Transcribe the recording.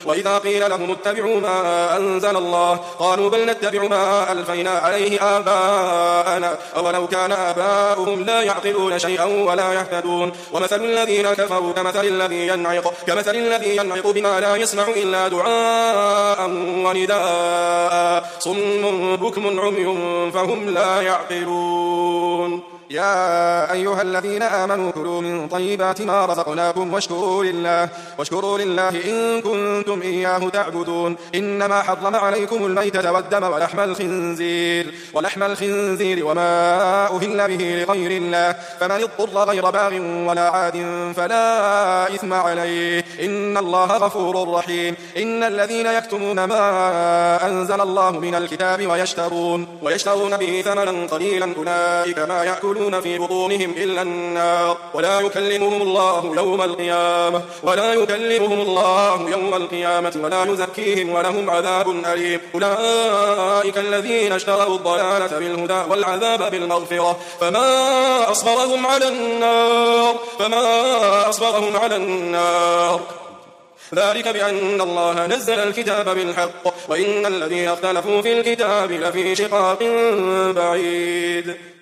وإذا قيل لهم اتبعوا ما أنزل الله قالوا بل نتبع ما ألفينا عليه آباءنا أولو كان آباؤهم لا يعقلون شيئا ولا يهتدون ومثل الذين كفروا كمثل الذي ينعق بما لا يسمع إلا دعاء ونداء صم بكم عمي فهم لا يعقلون يا أيها الذين آمنوا كلوا من طيبات ما رزقناكم واشكروا لله إن كنتم إياه تعبدون إنما حرم عليكم الميتة والدم ولحم الخنزير وما أهل به لغير الله فمن اضطر غير باغ ولا عاد فلا إثم عليه إن الله غفور رحيم إن الذين يكتمون ما أنزل الله من الكتاب ويشترون به ثمنا قليلا أولئك ما يأكلون في بطونهم إلا النار ولا يكلمهم الله يوم القيامة ولا يزكيهم ولهم عذاب أليم أولئك الذين اشتروا الضلالة بالهدى والعذاب بالمغفرة فما أصبرهم على النار ذلك بأن الله نزل الكتاب بالحق وإن الذين اختلفوا في الكتاب لفي شقاق بعيد